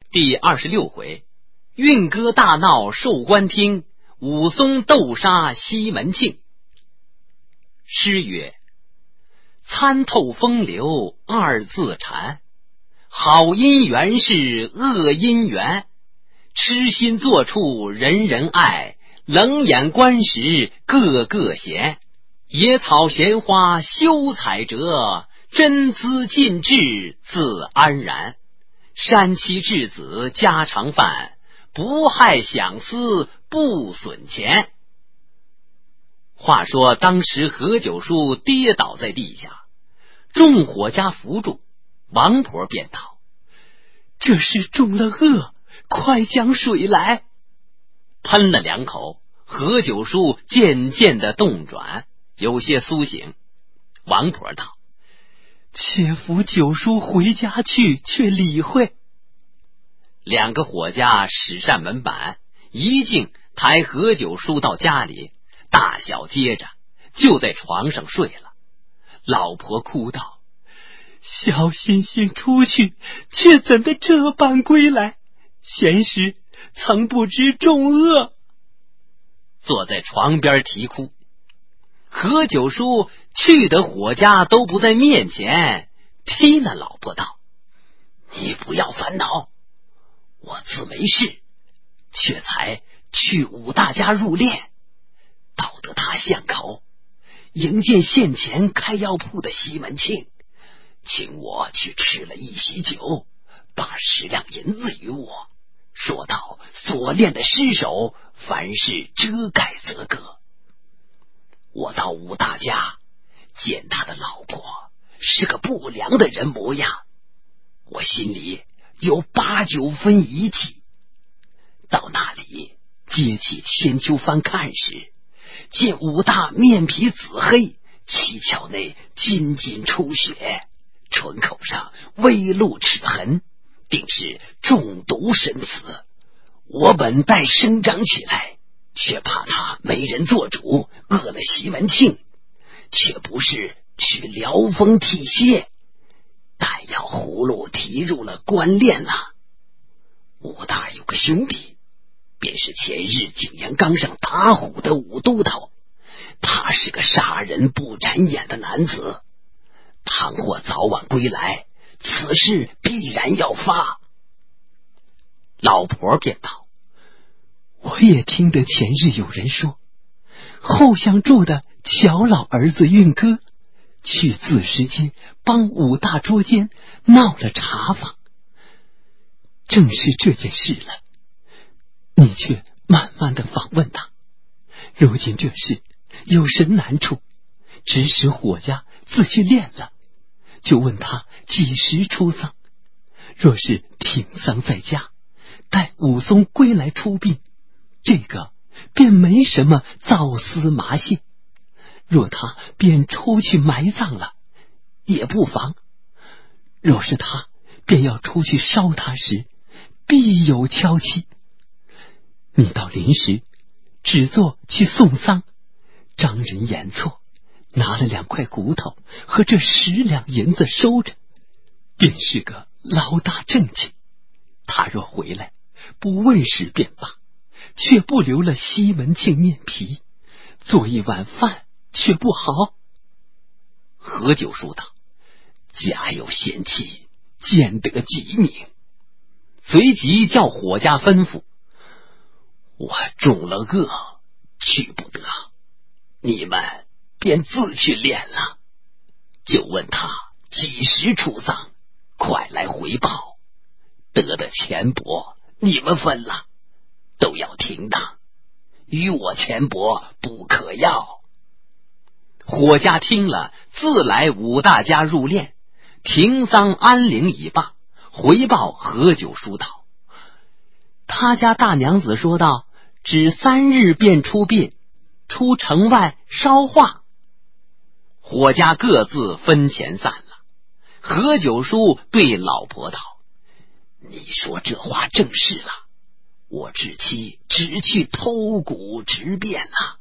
第26回，运歌大闹寿官厅，武松斗杀西门庆。诗曰：参透风流二字禅，好姻缘是恶姻缘，痴心做处人人爱，冷眼观时个个嫌。野草闲花休采折，真姿尽致自安然。山妻稚子家常饭，不害想思不损钱。话说当时何九叔跌倒在地下，众伙家扶住，王婆便道：这是中了恶，快将水来。喷了2口，何九叔渐渐的动转，有些苏醒。王婆道：且扶九叔回家去，却理会。2个伙家使扇门板，一径抬何九叔到家里，大小接着就在床上睡了。老婆哭道：小心心出去，却怎的这般归来？闲时曾不知重恶。坐在床边啼哭。何九叔去的伙家都不在面前，踢那老婆道：你不要烦恼，我自没事，却才去武大家入殓，到得他巷口，迎见县前开药铺的西门庆，请我去吃了一席酒，把10两银子与我，说道所练的尸首，凡事遮盖则个。我到武大家见他的老婆是个不良的人模样，我心里有8、9分疑气。到那里接起千秋翻看时，见武大面皮紫黑，七窍内筋筋出血，唇口上微露齿痕，定是中毒身死。我本待声张起来，却怕他没人做主，饿了西门庆，却不是去疗风替泻，但要葫芦提入了官殓了。武大有个兄弟，便是前日景阳冈上打虎的武都头，他是个杀人不眨眼的男子，倘或早晚归来，此事必然要发。老婆便道：我也听得前日有人说，后巷住的乔老儿子运哥去自食街帮武大捉奸，闹了茶坊，正是这件事了。你却慢慢的访问他，如今这事有什难处，指使伙家自去练了，就问他几时出丧。若是停丧在家，待武松归来出殡，这个便没什么造丝麻线。若他便出去埋葬了，也不妨。若是他便要出去烧他时，必有敲期。你到临时只做去送丧，张人言错，拿了2块骨头和这10两银子收着，便是个老大正经。他若回来不问时便罢，却不留了西门庆面皮，做一碗饭却不好。何九叔道：家有贤妻，见得吉命。随即叫伙家吩咐：我中了恶，去不得，你们便自去练了。就问他几时出丧，快来回报。得的钱帛你们分了，都要停当，与我钱帛不可要。伙家听了，自来武大家入殓，停丧安灵已罢，回报何九叔道：他家大娘子说道，只3日便出殡，出城外烧化。伙家各自分钱散了。何九叔对老婆道：你说这话正是了，我至期只去偷骨直变了。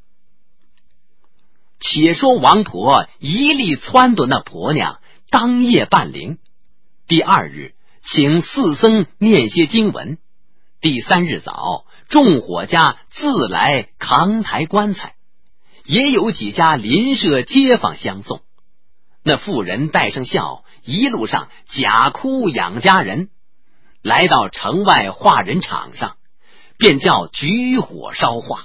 且说王婆一力撺掇那婆娘当夜办灵。第2日请四僧念些经文。第3日早，众伙家自来扛抬棺材，也有几家邻舍街坊相送。那妇人带上笑，一路上假哭养家人，来到城外化人场上，便叫举火烧化。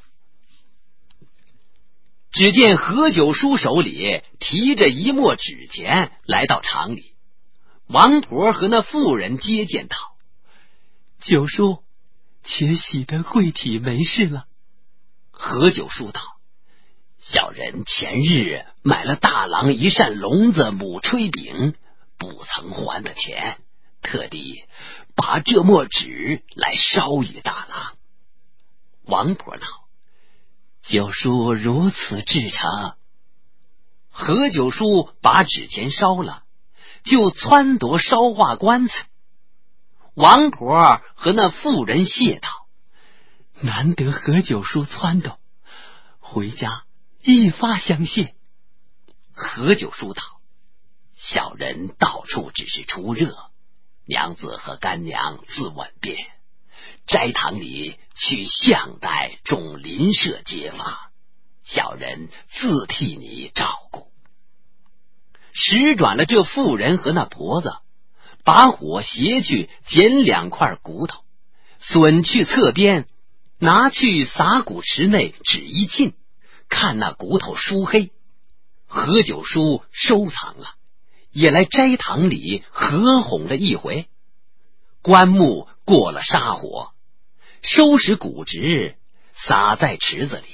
只见何九叔手里提着一墨纸钱来到场里，王婆和那妇人接见道：九叔，且喜得贵体没事了。何九叔道：小人前日买了大郎一扇笼子母炊饼，不曾还的钱，特地把这墨纸来烧与大郎。王婆道：九叔如此至诚。何九叔把纸钱烧了，就撺掇烧化棺材。王婆和那妇人谢道：难得何九叔撺掇，回家一发相谢。何九叔道：小人到处只是出热，娘子和干娘自稳便，斋堂里去相待众邻舍街坊，小人自替你照顾。使转了这妇人和那婆子，把火携去捡2块骨头，笋去侧边，拿去撒骨池内指一浸，看那骨头疏黑。何九叔收藏了，也来斋堂里合哄了一回。棺木过了沙火，收拾骨质，撒在池子里。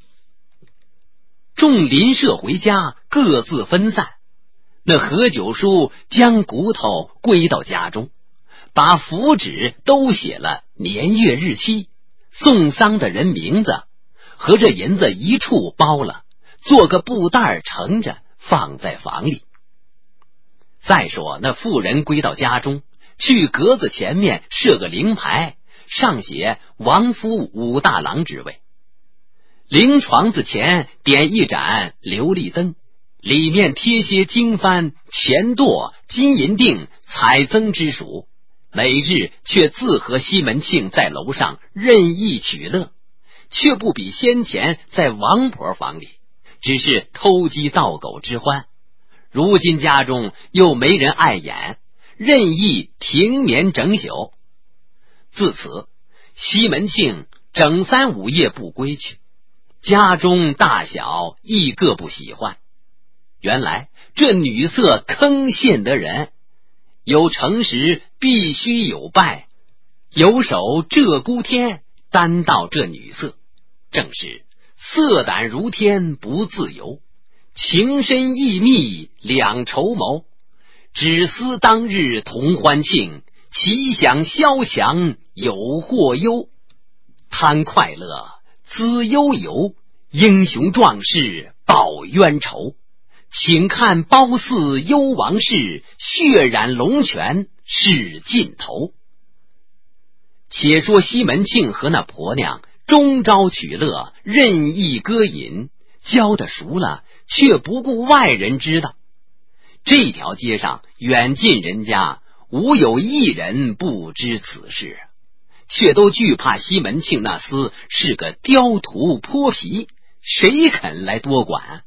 众邻舍回家，各自分散。那何九叔将骨头归到家中，把符纸都写了年月日期，送丧的人名字和这银子一处包了，做个布袋盛着，放在房里。再说那妇人归到家中，去格子前面设个灵牌，上写王夫武大郎之位。灵床子前点一盏琉璃灯，里面贴些经幡、钱垛、金银锭、彩增之属，每日却自和西门庆在楼上任意取乐，却不比先前在王婆房里，只是偷鸡盗狗之欢。如今家中又没人碍眼，任意停眠整宿。自此西门庆整3、5夜不归去，家中大小亦各不喜欢。原来这女色坑陷得人，有诚实必须有败，有手鹧鸪天，单道这女色正是色胆如天不自由，情深意密两筹谋，只思当日同欢庆，其想消强有或忧。贪快乐滋悠游，英雄壮士报冤仇。请看褒姒幽王氏，血染龙泉是尽头。且说西门庆和那婆娘终朝取乐，任意歌饮，教得熟了，却不顾外人知道。这条街上远近人家无有一人不知此事，却都惧怕西门庆那厮是个刁徒泼皮，谁肯来多管？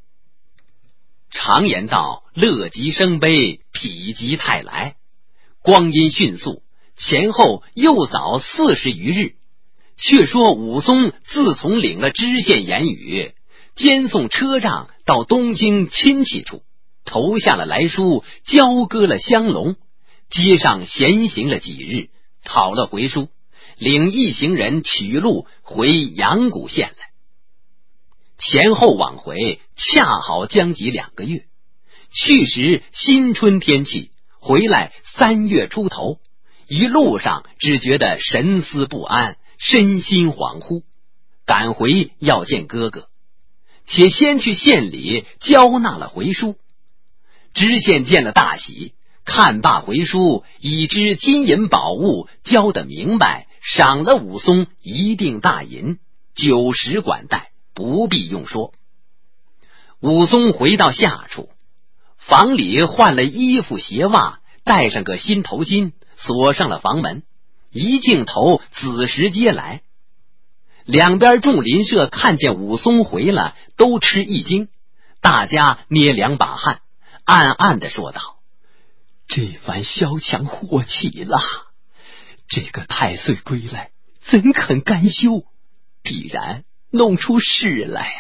常言道，乐极生悲，否极泰来。光阴迅速，前后又早40余日。却说武松自从领了知县言语，监送车仗到东京亲戚处，投下了来书，交割了香笼，街上闲行了几日，讨了回书，领一行人取路回阳谷县来。前后往回恰好将及2个月，去时新春天气，回来3月出头，一路上只觉得神思不安，身心恍惚，赶回要见哥哥，且先去县里交纳了回书。知县见了大喜，看罢回书，已知金银宝物交得明白，赏了武松一锭大银，酒食管待，不必用说。武松回到下处，房里换了衣服鞋袜，戴上个新头巾， 锁上了房门，一镜头子时接来。两边众邻舍看见武松回了，都吃一惊，大家捏两把汗，暗暗地说道：这番萧墙祸起了，这个太岁归来怎肯甘休，必然弄出事来啊。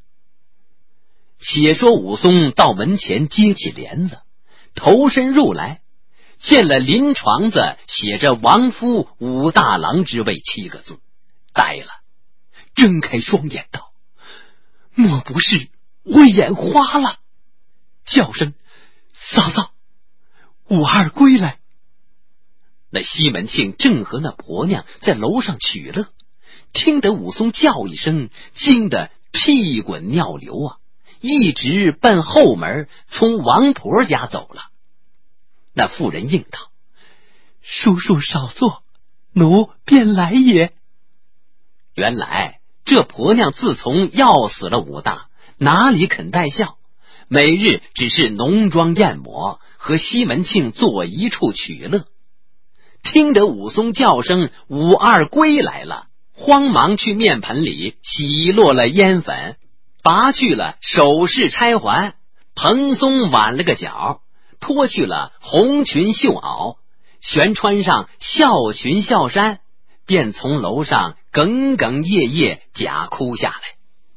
且说武松到门前接起帘子，头身入来，见了临床子写着王夫武大郎之位7个字，呆了，睁开双眼道：莫不是我眼花了？叫声：嫂嫂，武二归来。那西门庆正和那婆娘在楼上取乐，听得武松叫一声，惊得屁滚尿流啊，一直奔后门从王婆家走了。那妇人应道：叔叔少坐，奴便来也。原来这婆娘自从要死了武大，哪里肯带孝，每日只是浓妆艳抹，和西门庆坐一处取乐。听得武松叫声武二归来了，慌忙去面盆里洗落了烟粉，拔去了首饰钗环，蓬松挽了个角，脱去了红裙绣袄，旋穿上孝裙孝衫，便从楼上哽哽咽咽假哭下来。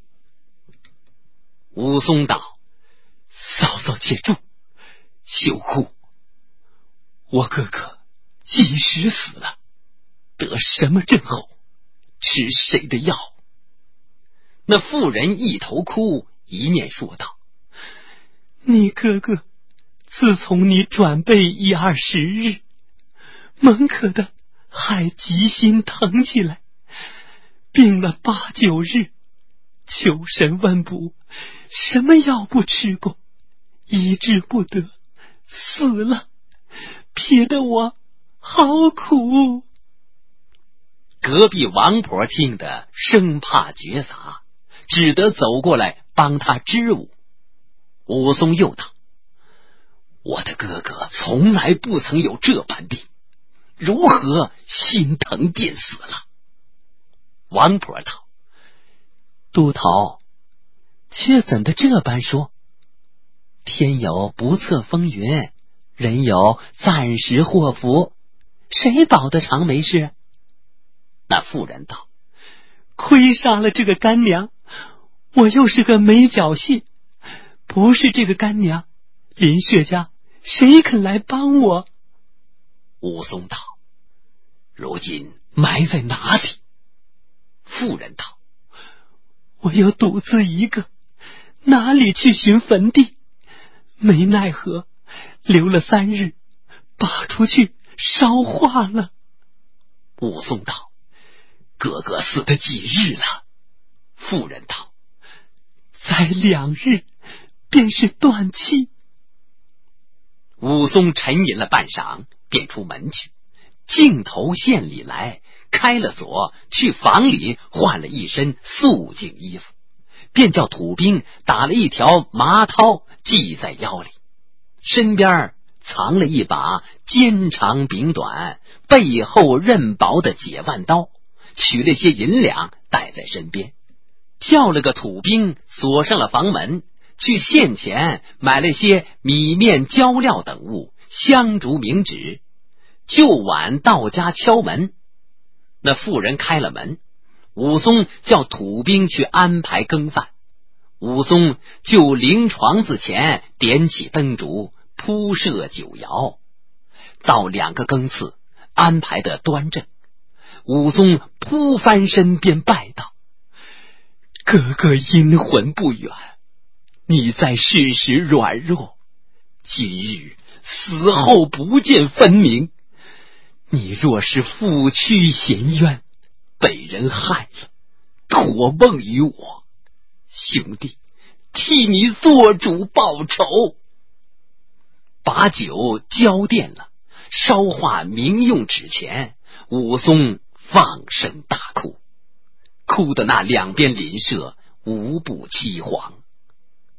武松道：嫂嫂且住，休哭，我哥哥几时死了，得什么症候，吃谁的药？那妇人一头哭，一面说道：你哥哥自从你转背1-20日，猛可的还急心疼起来，病了8-9日，求神问卜，什么药不吃过，医治不得，死了，撇得我好苦。隔壁王婆听得生怕绝杂，只得走过来帮他支吾。武松又道：我的哥哥从来不曾有这般病，如何心疼便死了？王婆道：都头，却怎的这般说？天有不测风云，人有暂时祸福，谁保得长没事？那妇人道：亏杀了这个干娘，我又是个没脚信，不是这个干娘，邻舍家谁肯来帮我？武松道：如今埋在哪里？妇人道：我有独自一个，哪里去寻坟地？没奈何，留了3日，拔出去烧化了。武松道：哥哥死得几日了？妇人道：才2日，便是断气。武松沉吟了半晌，便出门去，径头县里来，开了锁，去房里换了一身素净衣服，便叫土兵打了一条麻绦系在腰里，身边藏了一把肩长柄短、背后刃薄的解腕刀，取了些银两带在身边，叫了个土兵锁上了房门，去县前买了些米面胶料等物，香烛明纸，就晚到家敲门。那妇人开了门，武松叫土兵去安排羹饭，武松就临床子前点起灯烛，铺设酒肴，倒2个羹次，安排得端正。武松扑翻身便拜道：哥哥阴魂不远，你在世时软弱，今日死后不见分明，你若是负屈衔冤，被人害了，托梦于我，兄弟替你做主报仇。把酒浇奠了，烧化明用纸钱，武松放声大哭，哭得那两边邻舍无不凄惶。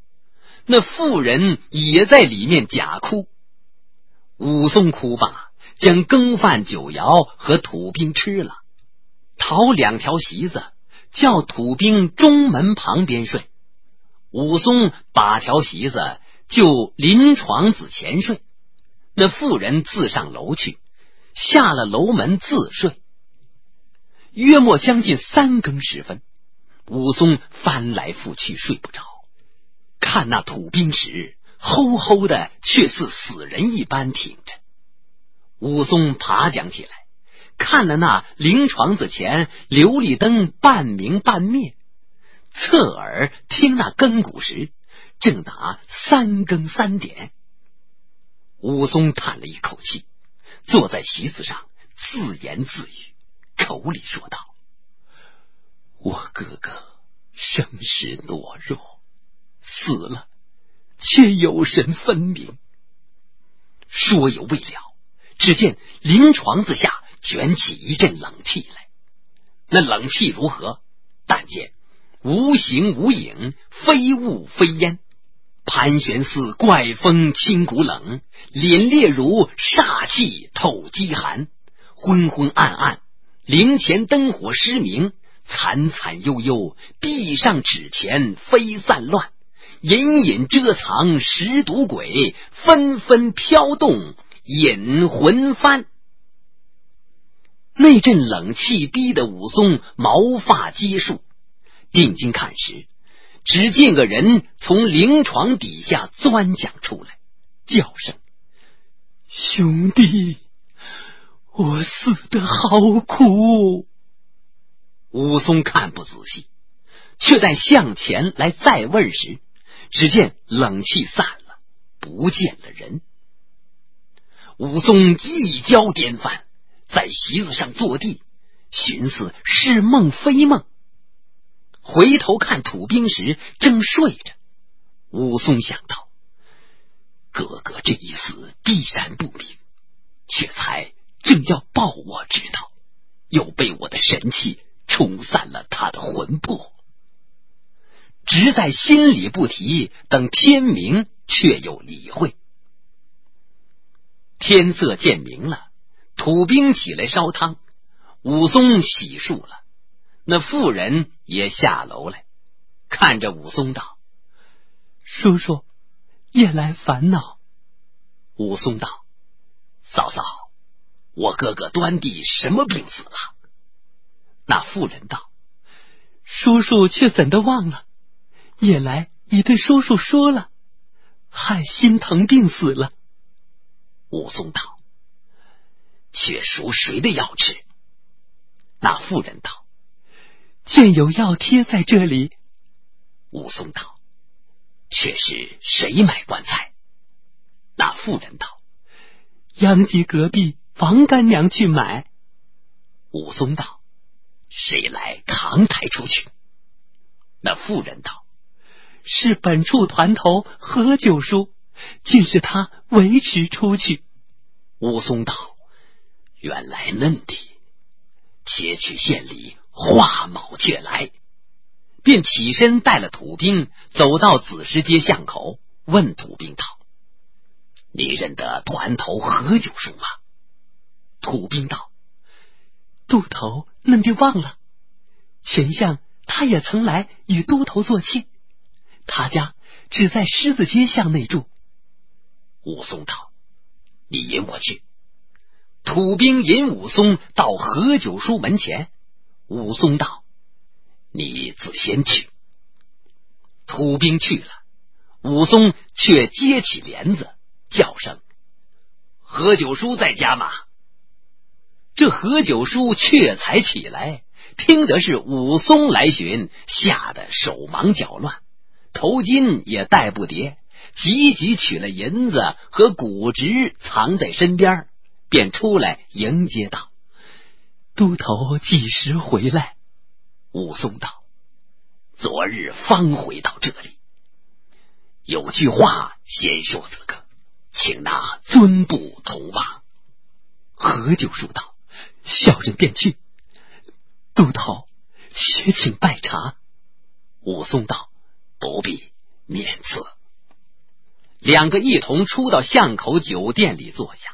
那妇人也在里面假哭。武松哭罢， 将羹饭酒肴和土兵吃了，讨2条席子，叫土兵中门旁边睡。武松把条席子就临床子前睡，那妇人自上楼去，下了楼门自睡。约莫将近3更时分，武松翻来覆去睡不着，看那土兵时吼吼的，却似死人一般挺着。武松爬将起来，看了那灵床子前琉璃灯半明半灭，侧耳听那更鼓时，正打3更3点。武松叹了一口气，坐在席子上自言自语，口里说道：我哥哥生时懦弱，死了却有神分明。说有未了，只见灵床子下卷起一阵冷气来，那冷气如何？但见无形无影，非雾非烟，盘旋似怪风清骨冷，凛冽如煞气透饥寒，昏昏暗暗，灵前灯火失明，惨惨悠悠，壁上纸钱飞散乱，隐隐遮藏十毒鬼，纷纷飘动引魂幡。那阵冷气逼得武松毛发皆竖，定睛看时，只见个人从灵床底下钻将出来，叫声：兄弟，我死得好苦。武松看不仔细，却待向前来再问时，只见冷气散了，不见了人。武松一跤颠翻，在席子上坐地，寻思是梦非梦。回头看土兵时正睡着，武松想到哥哥这一死必然不明，却才正要报我知道，又被我的神气冲散了他的魂魄，只在心里不提，等天明却有理会。天色渐明了，土兵起来烧汤，武松洗漱了，那妇人也下楼来，看着武松道：叔叔夜来烦恼。武松道：嫂嫂，我哥哥端地什么病死了？那妇人道：叔叔却怎的忘了，夜来已对叔叔说了，害心疼病死了。武松道：却属谁的药吃？那妇人道：见有药贴在这里。武松道：却是谁买棺材？那妇人道：杨集隔壁王干娘去买。武松道：谁来扛抬出去？那妇人道：是本处团头何九叔，竟是他维持出去。武松道：原来嫩的，且去县里画卯却来。便起身带了土兵，走到子时街巷口，问土兵道：你认得团头何九叔吗？土兵道：都头嫩地忘了，前相他也曾来与都头做亲，他家只在狮子街巷内住。武松道：你引我去。土兵引武松到何九叔门前，武松道：你自先去。土兵去了，武松却接起帘子，叫声：何九叔在家吗？这何九叔却才起来，听得是武松来寻，吓得手忙脚乱，头巾也带不叠，急急取了银子和谷值藏在身边，便出来迎接道：都头几时回来？武松道：昨日方回到这里，有句话先说此刻，请那尊部同往。何九叔道：小人便去。都头且请拜茶。武松道：不必，免赐。两个一同出到巷口酒店里坐下，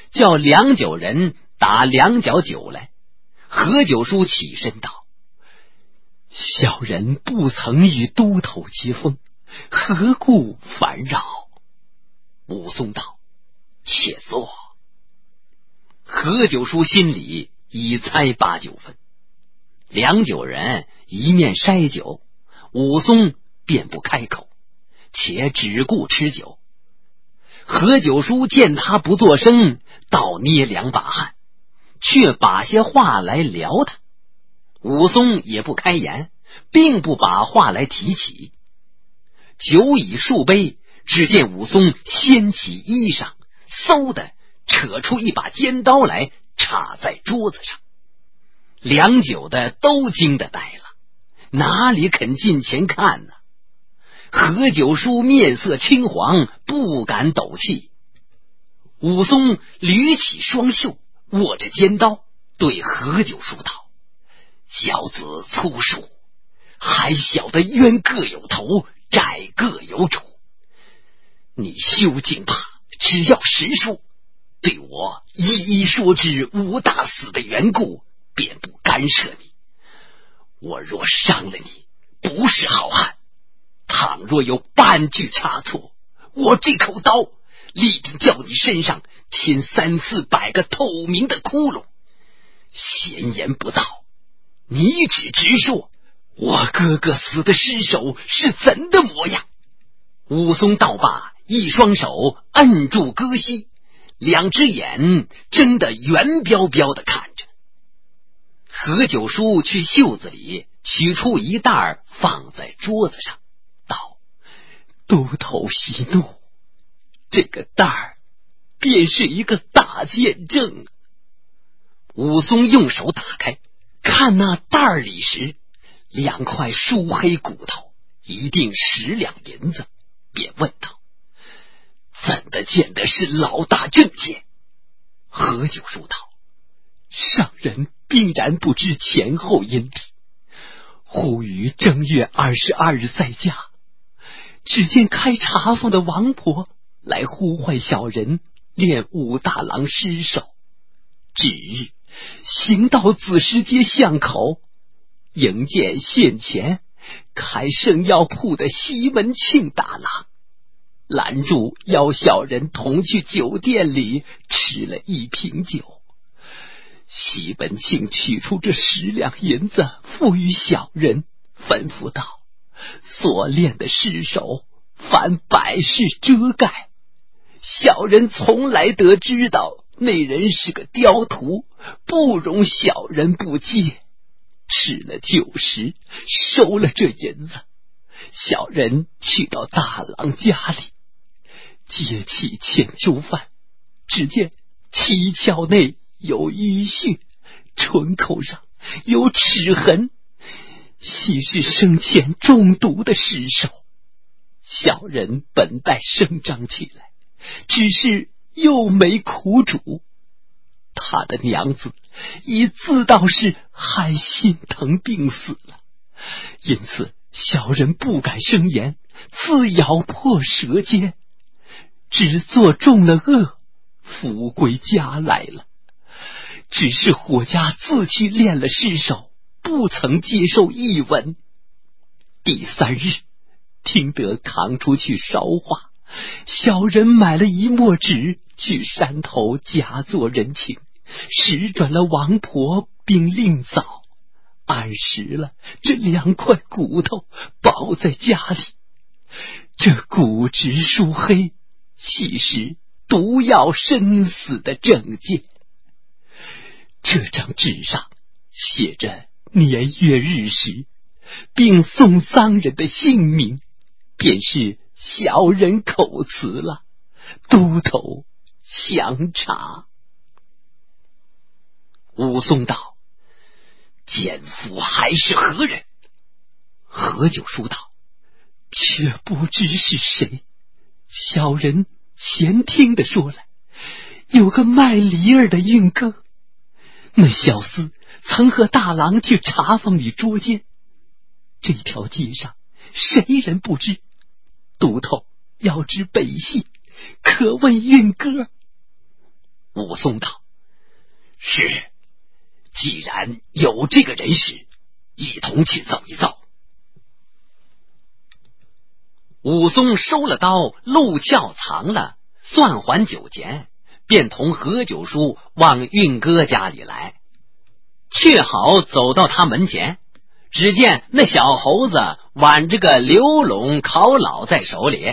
叫梁九人打两角酒来。何九叔起身道：小人不曾与都头接风，何故烦扰？武松道：且坐。何九叔心里已猜8-9分。梁九人一面筛酒，武松便不开口，且只顾吃酒。何九叔见他不作声，倒捏2把汗，却把些话来聊他。武松也不开言，并不把话来提起。酒已数杯，只见武松掀起衣裳，嗖的扯出一把尖刀来，插在桌子上。梁九的都惊得呆了，哪里肯近前看呢？何九叔面色青黄，不敢抖气。武松捋起双袖，握着尖刀，对何九叔道：小子粗疏，还晓得冤各有头，债各有主。你休惊怕，只要实说，对我一一说知武大死的缘故，便不干涉你。我若伤了你，不是好汉，倘若有半句差错，我这口刀立定叫你身上添300-400个透明的窟窿。闲言不道，你只直说，我哥哥死的尸首是怎的模样？武松道罢，一双手摁住戈膝，两只眼睁得圆彪彪的看着。何九叔去袖子里取出一袋，放在桌子上，道：都头息怒，这个袋便是一个大见证。武松用手打开，看那袋里时，2块梳黑骨头，一定10两银子，便问道：怎的见得是老大证件？何九叔道：上人定然不知前后因体，忽于正月22日在家，只见开茶坊的王婆来呼唤小人练武大郎尸首。至日行到子时街巷口，迎见县前开圣药铺的西门庆大郎，拦住邀小人同去酒店里吃了1瓶酒。西门庆取出这10两银子付与小人，吩咐道：所练的尸首凡百事遮盖，小人从来得知道那人是个刁徒，不容小人不接。吃了酒时收了这银子，小人去到大郎家里，接起千秋饭，只见七窍内有淤血，唇口上有齿痕，系是生前中毒的尸首。小人本待声张起来，只是又没苦主，他的娘子已自道是害心疼病死了，因此小人不敢生言，自咬破舌尖，只做中了恶，扶归家来了。只是伙家自去练了尸首，不曾接受一吻。第3日听得扛出去烧化，小人买了一墨纸去山头假作人情，使转了王婆并令嫂，按时了这2块骨头包在家里。这骨质疏黑，系是毒药身死的证件。这张纸上写着年月日时，并送丧人的姓名，便是小人口词了，都头详查。武松道：奸夫还是何人？何九叔道：却不知是谁，小人前听的说来，有个卖梨儿的运哥，那小厮曾和大郎去茶坊里捉奸，这条街上谁人不知？都头要知本姓，可问运哥。 武松道：是，既然有这个人使，一同去走一遭。武松收了刀，路鞘藏了，算还酒钱，便同何九叔往运哥家里来。却好走到他门前，只见那小猴子挽着个刘笼烤老在手里。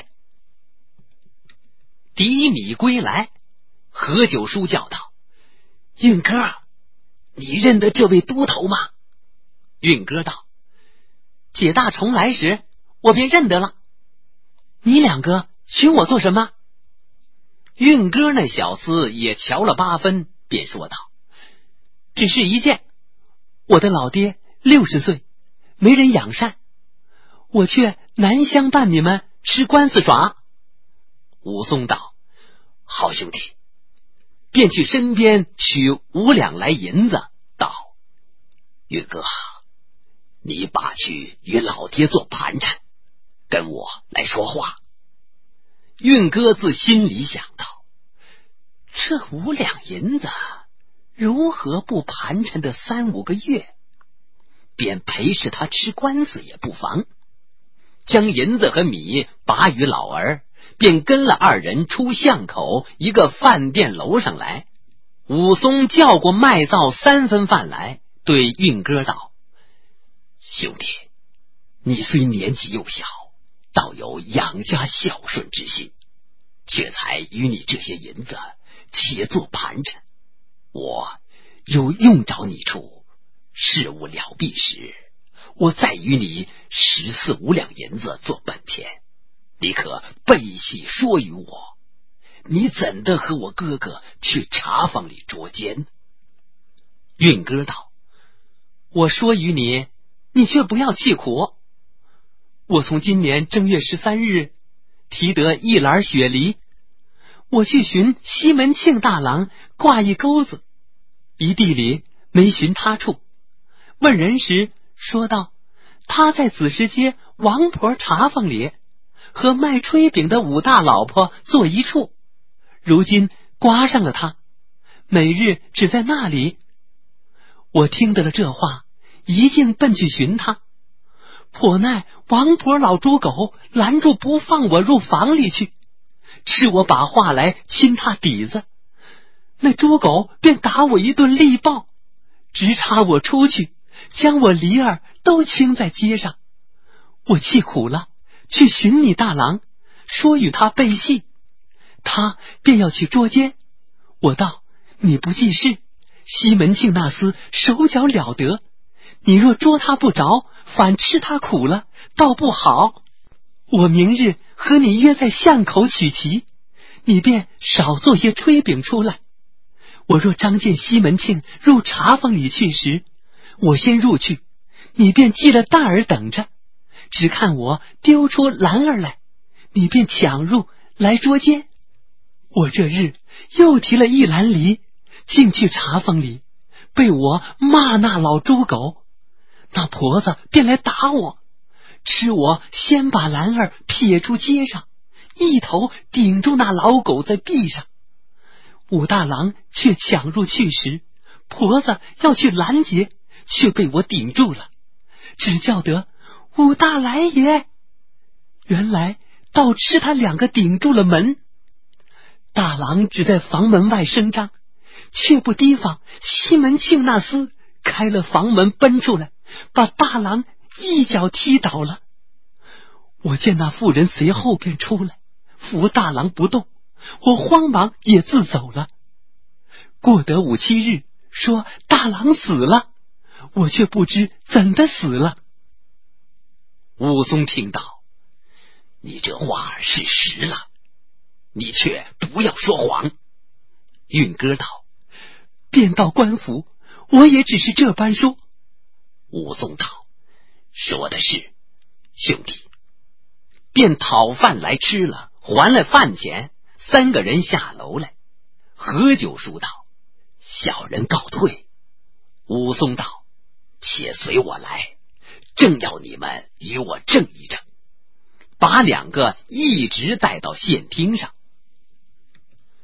抵米归来，何九叔叫道：运哥，你认得这位都头吗？运哥道：解大虫来时，我便认得了。你两个寻我做什么？运哥那小厮也瞧了8分，便说道：只是一件，我的老爹60岁，没人养善，我却南乡伴你们吃官司耍。武松道：好兄弟，便去身边取5两来银子，道：运哥，你把去与老爹做盘缠，跟我来说话。运哥自心里想到，这5两银子如何不盘缠的3、5个月，便陪侍他吃官司也不妨。将银子和米拔与老儿，便跟了2人出巷口一个饭店楼上来。武松叫过卖灶3分饭来，对运哥道：兄弟，你虽年纪幼小，倒有养家孝顺之心，却才与你这些银子且做盘缠。我有用着你处，事务了毕时，我再与你14、15两银子做本钱，你可背细说与我，你怎的和我哥哥去茶坊里捉奸？运哥道：我说与你，你却不要气苦。我从今年正月13日提得1篮雪梨，我去寻西门庆大郎挂一钩子，离地里没寻他处。问人时说道，他在子时街王婆茶坊里和卖炊饼的武大老婆坐一处，如今刮上了他，每日只在那里。我听得了这话，一径奔去寻他，颇奈王婆老猪狗拦住不放我入房里去，吃我把话来亲他底子，那猪狗便打我一顿力暴，直插我出去，将我梨儿都倾在街上。我气苦了，去寻你大郎，说与他背戏，他便要去捉奸。我道：你不记事，西门庆那厮手脚了得，你若捉他不着，反吃他苦了，倒不好。我明日和你约在巷口取旗，你便少做些炊饼出来。我若张见西门庆入茶坊里去时，我先入去，你便系了大儿等着，只看我丢出篮儿来，你便抢入来捉奸。我这日又提了1篮梨进去茶坊里，被我骂那老猪狗，那婆子便来打我，吃我先把篮儿撇出街上，一头顶住那老狗在壁上。武大郎却抢入去时，婆子要去拦截，却被我顶住了，只叫得武大来也。原来倒吃他2个顶住了门。大郎只在房门外声张，却不提防西门庆那厮开了房门奔出来，把大郎一脚踢倒了。我见那妇人随后便出来，扶大郎不动，我慌忙也自走了。过得5、7日，说大郎死了，我却不知怎的死了。武松听到，你这话是实了，你却不要说谎。运哥道：便到官府，我也只是这般说。武松道：说的是，兄弟。便讨饭来吃了，还了饭钱，3个人下楼来。何九叔道：小人告退。武松道：且随我来，正要你们与我正一正。把2个一直带到县厅上。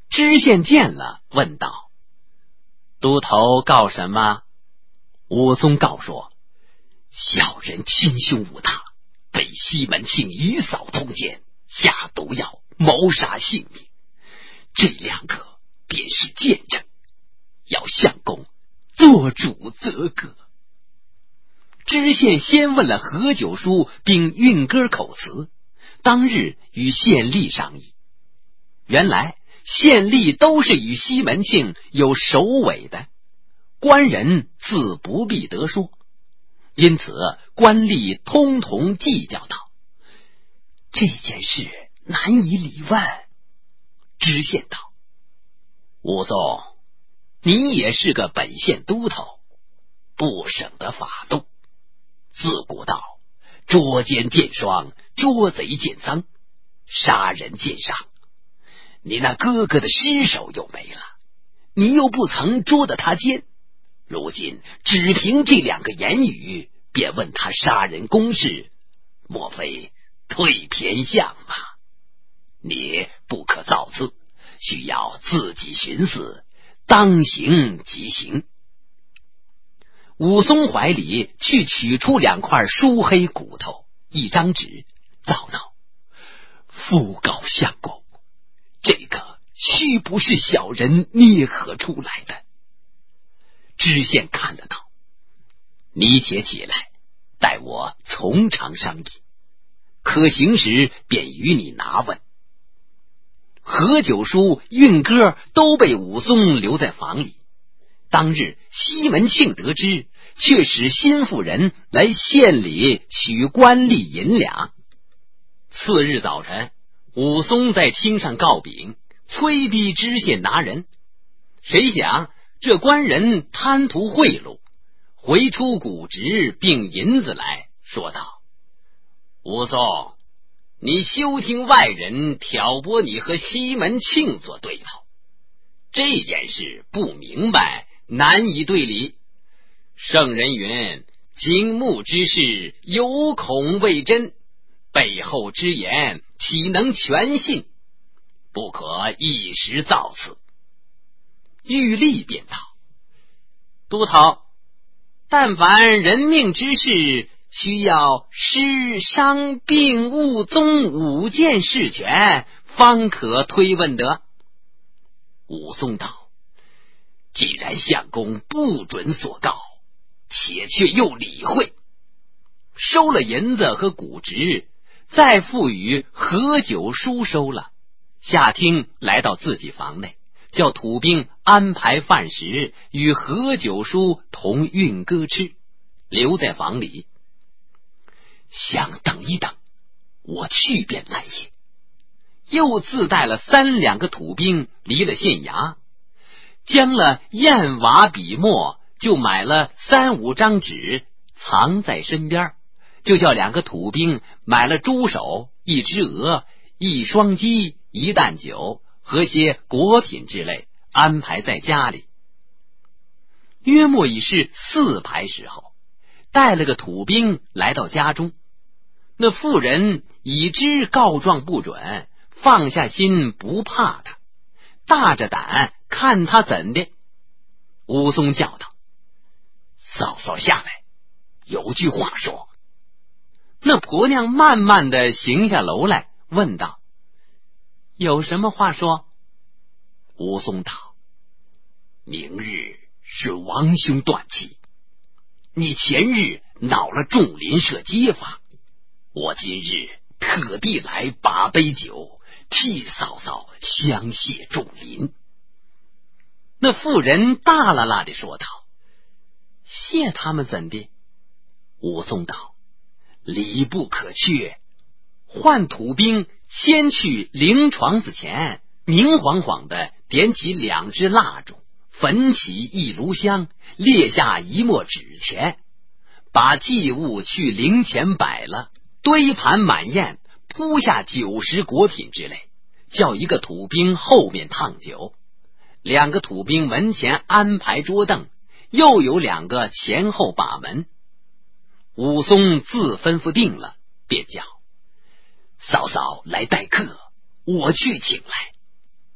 知县见了，问道：都头告什么？武松告说：小人亲兄无他，被西门庆以嫂通奸，下毒药谋杀性命，这两个便是见证，要相公做主则个。知县先问了何九叔并运歌口词，当日与县吏商议，原来县吏都是与西门庆有首尾的，官人自不必得说，因此官吏通同计较道：这件事难以理问。知县道：武松，你也是个本县都头，不省得法度。自古道：捉奸见双，捉贼见赃，杀人见杀。你那哥哥的尸首又没了，你又不曾捉得他奸，如今只凭这两个言语便问他杀人公事，莫非退偏向吗？你不可造次，需要自己寻思，当行即行。武松怀里去取出2块疏黑骨头，一张纸，叨道：讣告相公，这个须不是小人捏合出来的。知县看了道：你且起来，待我从长商议，可行时便与你拿问。何九叔、运歌都被武松留在房里。当日西门庆得知，却使心腹人来县里取官吏银两。次日早晨，武松在厅上告禀，催逼知县拿人。谁想这官人贪图贿赂，回出谷职并银子来，说道：武松，你休听外人挑拨你和西门庆做对头，这件事不明白，难以对理。圣人云：惊木之事，有恐未真，背后之言，岂能全信？不可一时造次。玉立便道：都头，但凡人命之事，需要尸伤病物宗5件事全，方可推问得。武松道：既然相公不准所告，且却又理会。收了银子和谷值，再付与何九叔收了，下厅来到自己房内，叫土兵安排饭食，与何九叔同运歌吃，留在房里。想等一等，我去便来也。又自带了3两个土兵，离了县衙，将了砚瓦笔墨，就买了3、5张纸，藏在身边，就叫2个土兵买了猪手、1只鹅、1双鸡、1担酒和些果品之类，安排在家里。约莫已是4排时候，带了个土兵来到家中。那妇人已知告状不准，放下心不怕他，大着胆看他怎的。武松叫道：嫂嫂下来，有句话说。那婆娘慢慢的行下楼来，问道：有什么话说？武松道：明日是王兄断气，你前日恼了众邻舍街坊，我今日特地来把杯酒，替嫂嫂相谢众邻。那妇人大啦啦地说道：谢他们怎的？武松道：理不可却。唤土兵先去灵床子前，明晃晃的点起2支蜡烛，焚起1炉香，列下1墨纸钱，把祭物去灵前摆了，堆盘满宴，铺下90果品之类，叫一个土兵后面烫酒，2个土兵门前安排桌凳，又有2个前后把门。武松自吩咐定了，便叫嫂嫂来待客，我去请来。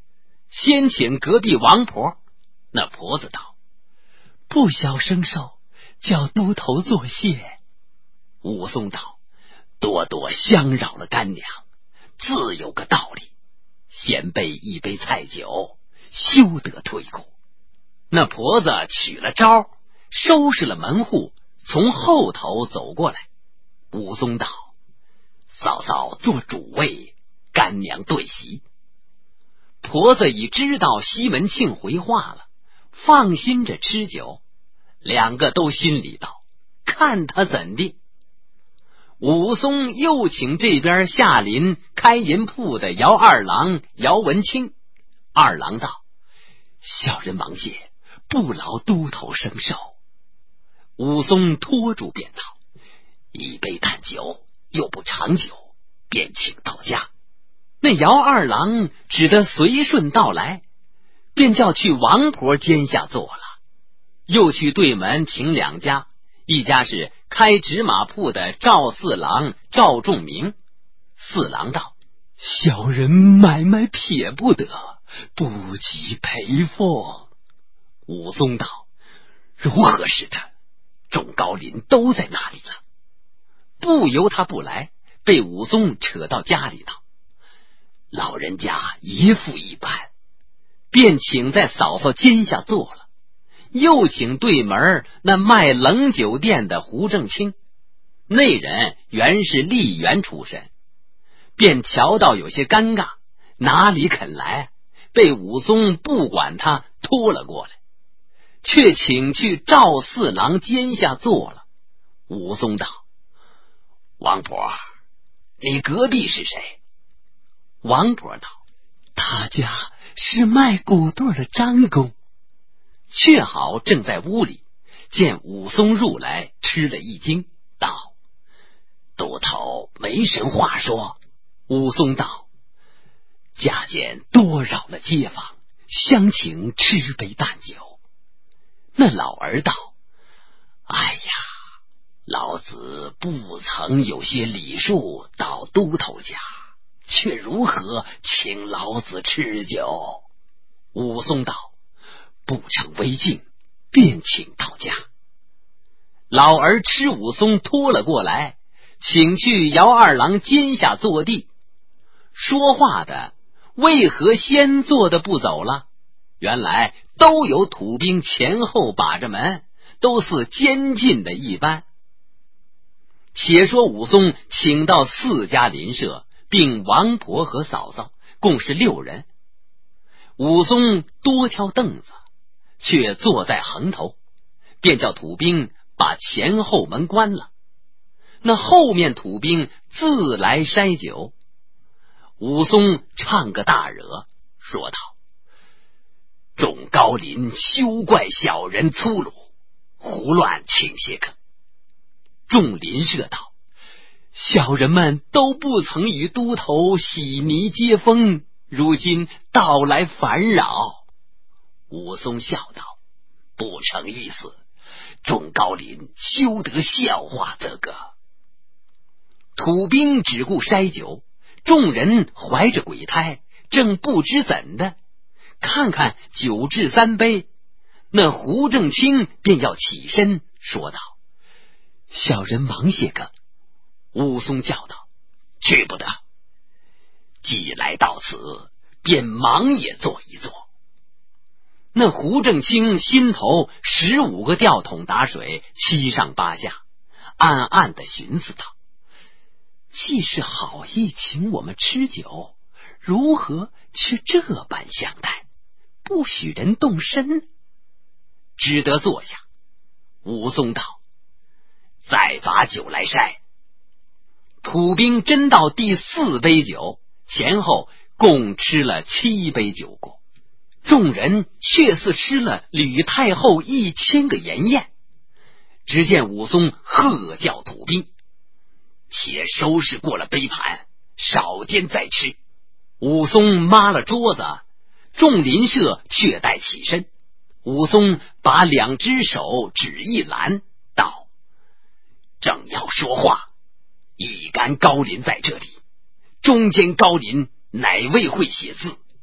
先请隔壁王婆。那婆子道： 不肖生寿，叫都头作谢。 武松道：多多相扰了干娘，自有个道理，先备一杯菜酒，休得推故。那婆子取了招，收拾了门户，从后头走过来。武松道：嫂嫂做主位，干娘对席。婆子已知道西门庆回话了，放心着吃酒，两个都心里道：看他怎地。武松又请这边下临开银铺的姚二郎姚文清。二郎道：小人忙谢，不劳都头生寿。武松拖住便道：一杯淡酒，又不长久，便请到家。那姚二郎只得随顺道来，便叫去王婆监下坐了，又去对门请两家，一家是开纸马铺的赵四郎赵仲明。四郎道： 小人买卖撇不得，不及赔奉。 武松道：如何是他？众高邻都在那里了。不由他不来，被武松扯到家里道：老人家一副一般，便请在嫂嫂肩下坐了，又请对门那卖冷酒店的胡正清。那人原是吏员出身，便瞧到有些尴尬，哪里肯来，被武松不管他拖了过来，却请去赵四郎肩下坐了。武松道：王婆，你隔壁是谁？王婆道： 他家是卖骨对的张公。 却好正在屋里，见武松入来，吃了一惊，道：都头没什话说。武松道：家间多扰了街坊，相请吃杯淡酒。那老儿道：哎呀，老子不曾有些礼数到都头家，却如何请老子吃酒？武松道：不成为敬，便请到家。老儿吃武松拖了过来，请去姚二郎肩下坐地。说话的为何先坐的不走了？原来都有土兵前后把着门，都似监禁的一般。且说武松请到4家邻舍，并王婆和嫂嫂，共是6人。武松多挑凳子，却坐在横头，便叫土兵把前后门关了。那后面土兵自来筛酒。武松唱个大惹，说道：众高邻休怪小人粗鲁，胡乱请些个。众邻舍道：小人们都不曾与都头洗泥接风，如今倒来烦扰。武松笑道：不成意思，众高邻休得笑话这个。土兵只顾筛酒，众人怀着鬼胎，正不知怎的，看看酒至3杯，那胡正清便要起身，说道：小人忙些个。武松叫道：去不得，既来到此，便忙也坐一坐。那胡正清心头15个吊桶打水，7上8下，暗暗地寻思道：既是好意请我们吃酒，如何却这般相待，不许人动身？只得坐下。武松道：再把酒来筛。土兵斟到第4杯酒，前后共吃了7杯酒过。众人却似吃了吕太后1000个筵宴。只见武松喝叫土兵：且收拾过了杯盘，少间再吃。武松抹了桌子，众邻舍却待起身。武松把2只手指一拦，道：正要说话，一干高邻在这里，中间高邻哪位会写字？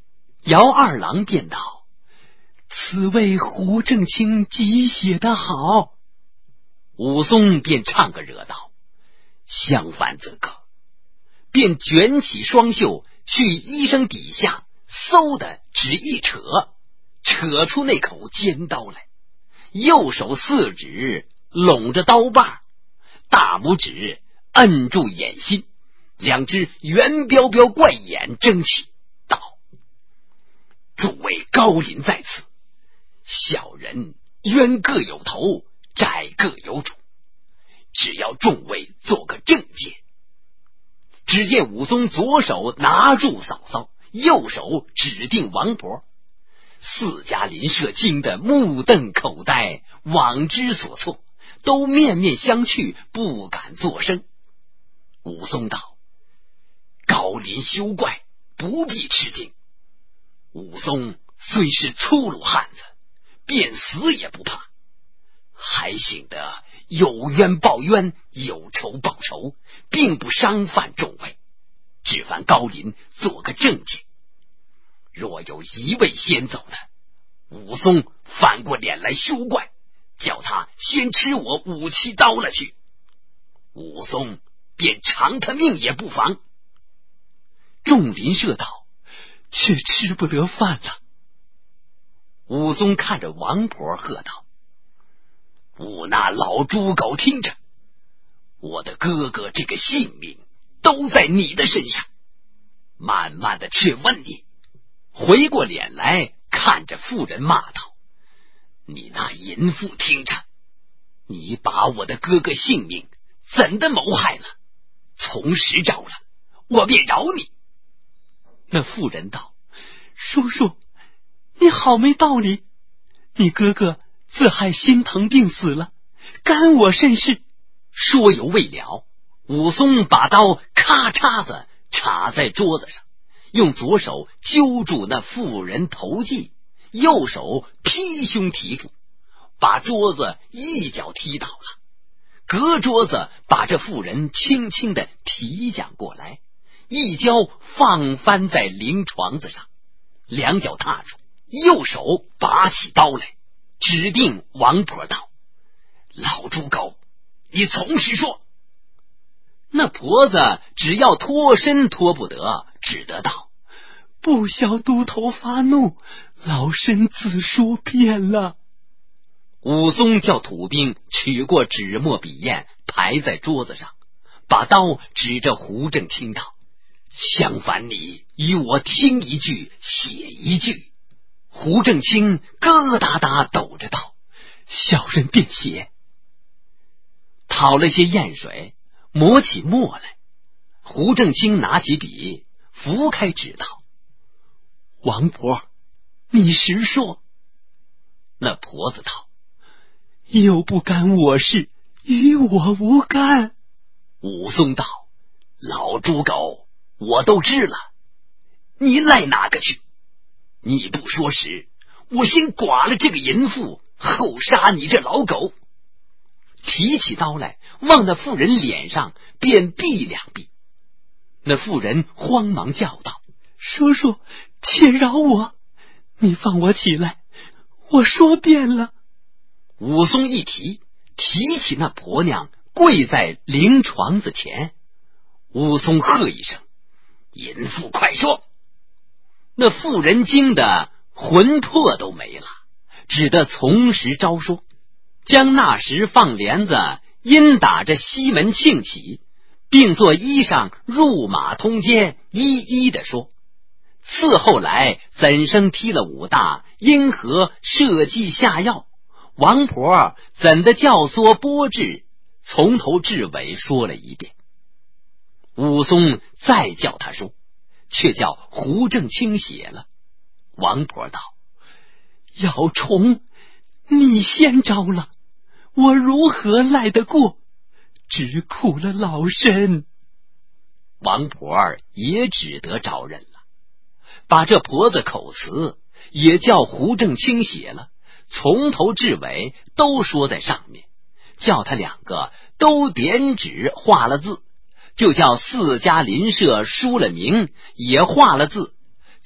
姚二郎便道： 此位胡正清急写的好。 武松便唱个惹道：相反则个，便卷起双袖去衣裳底下嗖的只一扯，扯出那口尖刀来，右手四指拢着刀把，大拇指摁住眼心，两只圆彪彪怪眼睁起，道：诸位高邻在此，小人冤各有头，债各有主，只要众位做个正解。只见武松左手拿住嫂嫂，右手指定王婆，四家邻舍惊得目瞪口呆，枉之所措，都面面相觑，不敢作声。武松道：高邻休怪，不必吃惊。武松虽是粗鲁汉子，便死也不怕，还醒得有冤报冤，有仇报仇，并不伤犯众位，只烦高邻做个正解。若有一位先走的，武松翻过脸来休怪，叫他先吃我武器刀了去，武松便偿他命也不妨。众邻舍道： 却吃不得饭了。 武松看着王婆喝道：吾那老猪狗听着，我的哥哥这个性命都在你的身上，慢慢的去问你。回过脸来看着妇人骂道：你那淫妇听着，你把我的哥哥性命怎的谋害了？从实招了，我便饶你。 那妇人道：叔叔，你好没道理，你哥哥自害心疼病死了，干我甚事？ 说犹未了，武松把刀咔嚓子插在桌子上，用左手揪住那妇人头髻，右手劈胸提住，把桌子一脚踢倒了，隔桌子把这妇人轻轻的提将过来，一跤放翻在灵床子上，两脚踏住，右手拔起刀来，指定王婆道：老猪狗，你从实说。那婆子只要脱身脱不得，只得道： 不消都头发怒，老身自说遍了。 武松叫土兵取过纸墨笔砚，排在桌子上，把刀指着胡正清道：相反你与我听一句写一句。胡正清咯哒哒抖着道： 小人便写。 讨了些砚水，磨起墨来。胡正清拿起笔，拂开纸道： 王婆，你实说。 那婆子道： 又不干我事，与我无干。 武松道：老猪狗，我都知了，你赖哪个去？你不说实，我先剐了这个淫妇，后杀你这老狗。提起刀来，往那妇人脸上便毙两毙。那妇人慌忙叫道： 叔叔，且饶我，你放我起来，我说遍了。 武松一提起那婆娘，跪在灵床子前。武松喝一声：淫妇快说！那妇人惊得魂魄都没了，只得从实招说，将那时放帘子因打着西门庆起，并作衣裳入马通街，一一的说。伺候来怎生踢了武大，因何设计下药，王婆怎的教唆拨致，从头至尾说了一遍。武松再叫他说，却叫胡正清写了。王婆道： 姚崇，你先招了，我如何赖得过？只苦了老身。 王婆儿也只得招认了，把这婆子口词也叫胡正清写了，从头至尾都说在上面，叫他两个都点纸画了字，就叫四家邻舍书了名，也画了字，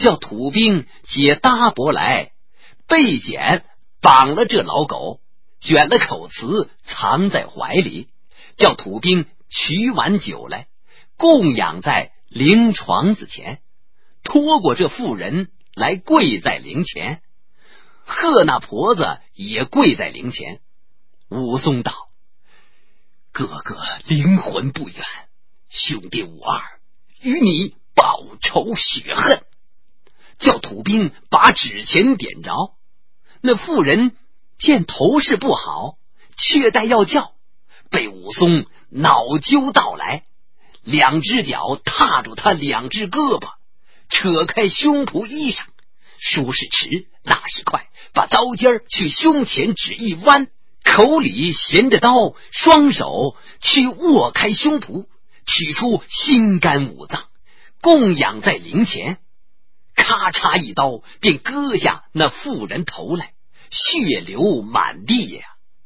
叫土兵解搭帛来，被剪绑了这老狗，卷了口瓷藏在怀里，叫土兵取碗酒来，供养在灵床子前，拖过这妇人来跪在灵前，贺那婆子也跪在灵前。武松道：哥哥灵魂不远，兄弟武二与你报仇雪恨。叫土兵把纸钱点着，那妇人见头势不好，却待要叫，被武松恼揪到来，两只脚踏住他两只胳膊，扯开胸脯衣裳，说是迟，那是快，把刀尖去胸前只一弯，口里衔着刀，双手去握开胸脯，取出心肝五脏，供养在灵前，咔嚓一刀便割下那妇人头来，血流满地呀。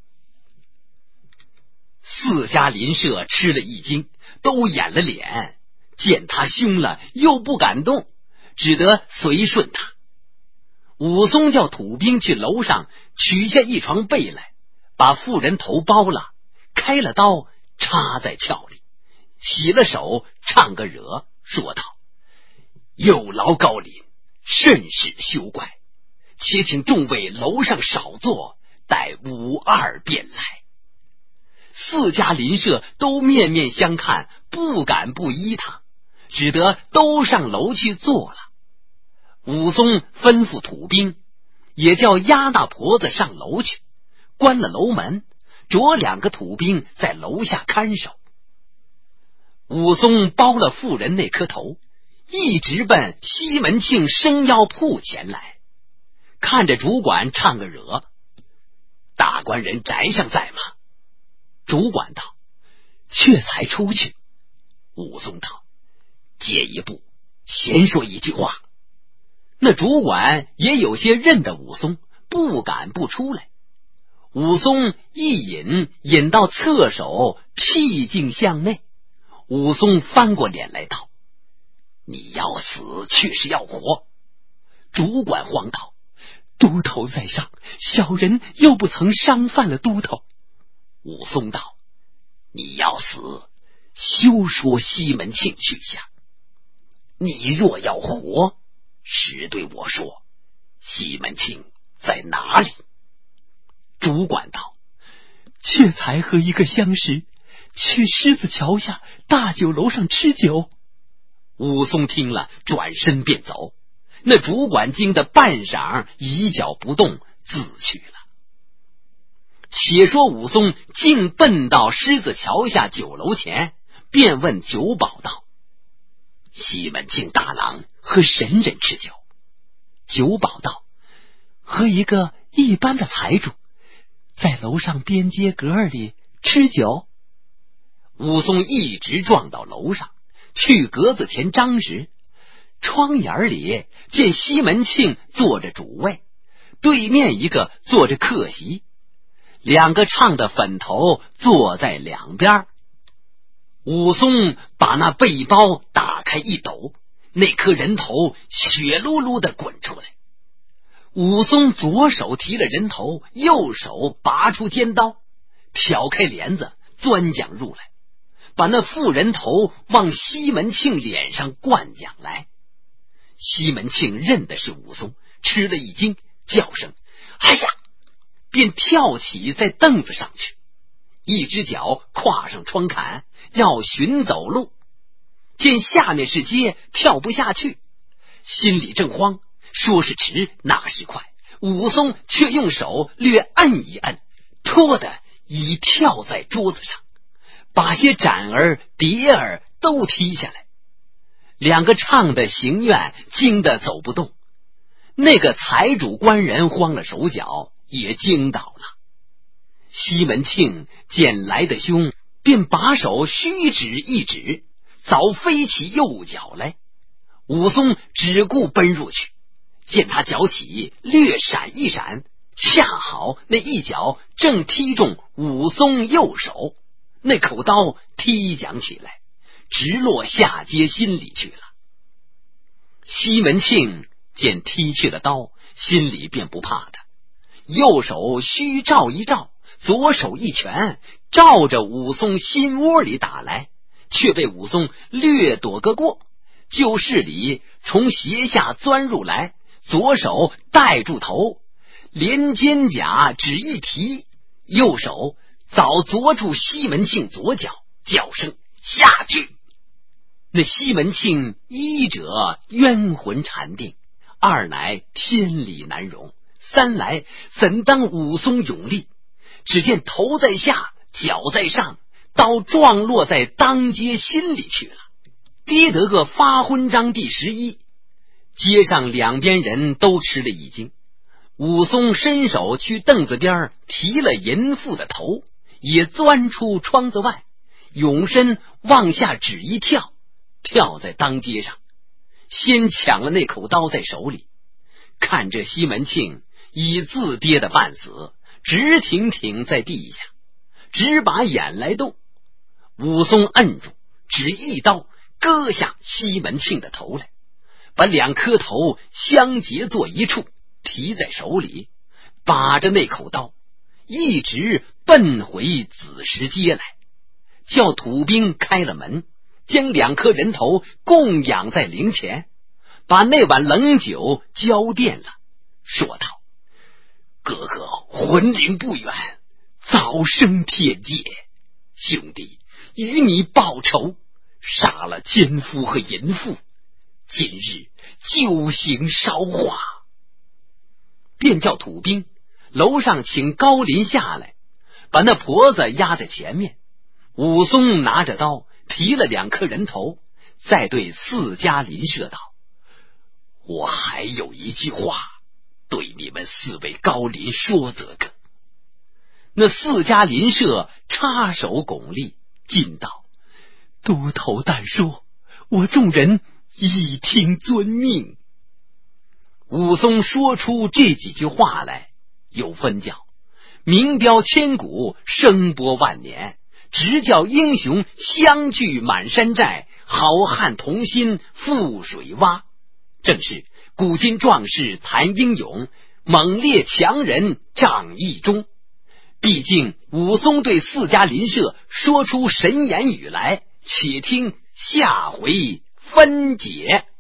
四家邻舍吃了一惊，都掩了脸，见他凶了又不敢动，只得随顺他。武松叫土兵去楼上取下一床被来，把妇人头包了，开了刀插在鞘里，洗了手，唱个惹，说道：有劳高邻，甚是休怪，且请众位楼上少坐，待武二便来。四家邻舍都面面相看，不敢不依他，只得都上楼去坐了。武松吩咐土兵，也叫押那婆子上楼去，关了楼门，着两个土兵在楼下看守。武松包了妇人那颗头，一直奔西门庆生腰铺前来，看着主管唱个惹：大官人宅上在吗？主管道：却才出去。武松道：借一步，闲说一句话。那主管也有些认得武松，不敢不出来。武松一引到侧手，僻静向内。武松翻过脸来道：你要死却是要活？主管慌道：都头在上，小人又不曾伤犯了都头。武松道：你要死，休说西门庆去下，你若要活，实对我说，西门庆在哪里？主管道：却才和一个相识，去狮子桥下大酒楼上吃酒。武松听了，转身便走。那主管惊得半晌一脚不动，自去了。且说武松竟奔到狮子桥下酒楼前，便问酒保道：西门庆大郎和神人吃酒？酒保道：和一个一般的财主，在楼上边街阁儿里吃酒。武松一直撞到楼上，去格子前张时，窗沿里见西门庆坐着主位，对面一个坐着客席，两个唱的粉头坐在两边。武松把那背包打开一抖，那颗人头血噜噜的滚出来。武松左手提了人头，右手拔出尖刀，挑开帘子，钻将入来，把那妇人头往西门庆脸上灌将来。西门庆认的是武松，吃了一惊，叫声哎呀，便跳起在凳子上去，一只脚跨上窗槛，要寻走路，见下面是街，跳不下去，心里正慌，说是迟，那是快，武松却用手略摁一摁，拖得已跳在桌子上，把些盏儿碟儿都踢下来。两个唱的行院惊得走不动，那个财主官人慌了手脚，也惊倒了。西门庆见来的凶，便把手虚指一指，早飞起右脚来。武松只顾奔入去，见他脚起略闪一闪，恰好那一脚正踢中武松右手，那口刀踢将起来，直落下街心里去了。 西门庆见踢去了刀，心里便不怕他，右手虚照一照，左手一拳照着武松心窝里打来，却被武松略躲个过，就是里从斜下钻入来，左手带住头，连肩胛只一提，右手早捉住西门庆左脚，叫声下去。那西门庆一者冤魂缠定，二乃天理难容，三来怎当武松勇力？只见头在下，脚在上，刀撞落在当街心里去了，跌得个发昏章第11。街上两边人都吃了一惊。武松伸手去凳子边提了淫妇的头，也钻出窗子外，勇身往下只一跳，跳在当街上，先抢了那口刀在手里。看着西门庆已自跌得半死，直挺挺在地下，只把眼来动。武松摁住，只一刀割下西门庆的头来，把两颗头相结作一处，提在手里，把着那口刀一直奔回子时街来，叫土兵开了门，将两颗人头供养在灵前，把那碗冷酒浇奠了，说道：哥哥魂灵不远，早生天界，兄弟与你报仇，杀了奸夫和淫妇，今日就行烧化。便叫土兵楼上请高林下来，把那婆子压在前面。武松拿着刀提了两颗人头，再对四家邻舍道：我还有一句话对你们四位高邻说则个。那四家邻舍插手拱立，进道： 多头但说，我众人一听遵命。 武松说出这几句话来，有分教：名标千古，声波万年，直教英雄相聚满山寨，好汉同心覆水洼。正是古今壮士谈英勇，猛烈强人仗义忠。毕竟武松对四家邻舍说出神言语来，且听下回分解。